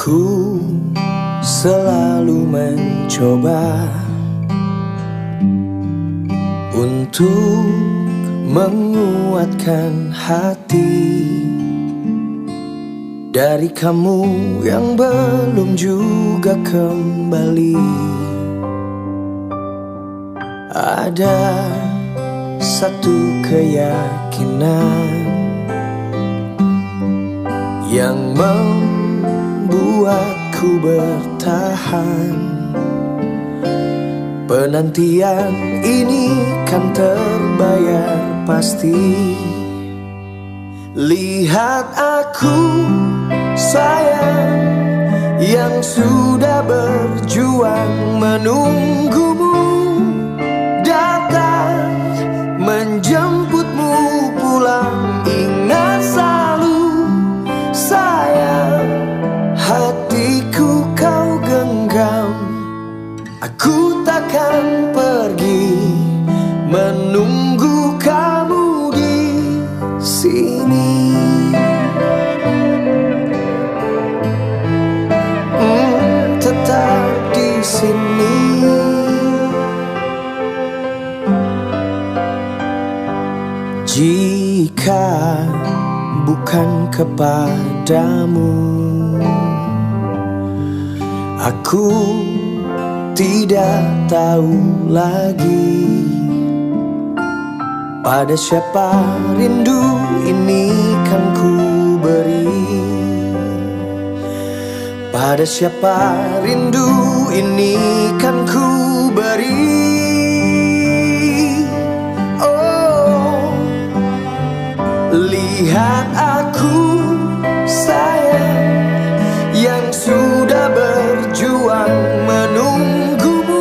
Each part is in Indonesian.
Aku selalu mencoba untuk menguatkan hati dari kamu yang belum juga kembali. Ada satu keyakinan yang membuatku bertahan. Penantian ini kan terbayar pasti. Lihat aku sayang, yang sudah berjuang menunggumu datang menjemputmu pulang. Ingat selalu sayang, hatiku kau genggam. Aku takkan pergi menunggu kamu di sini. Tetap di sini. Jika bukan kepadamu, aku tidak tahu lagi pada siapa rindu ini kan ku beri. Pada siapa rindu ini kan ku beri. Oh, lihat aku sayang, yang sudah berjuang menunggumu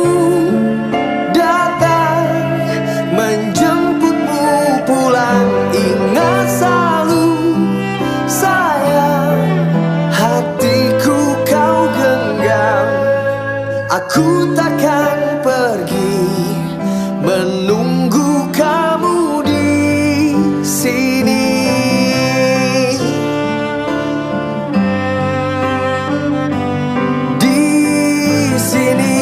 datang menjemputmu pulang. Ingat selalu sayang, hatiku kau genggam. Aku takkan pergi menunggu kamu di sini. Di sini.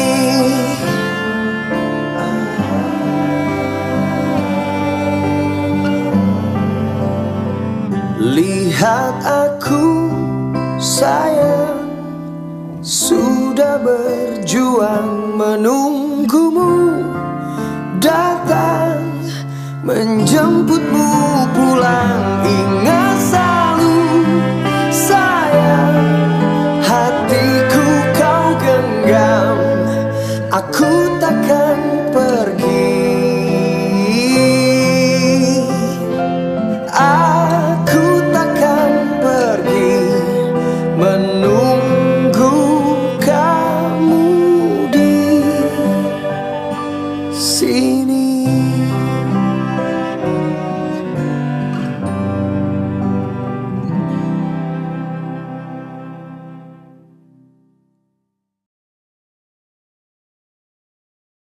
Lihat aku sayang, sudah berjuang menunggumu datang menjemputmu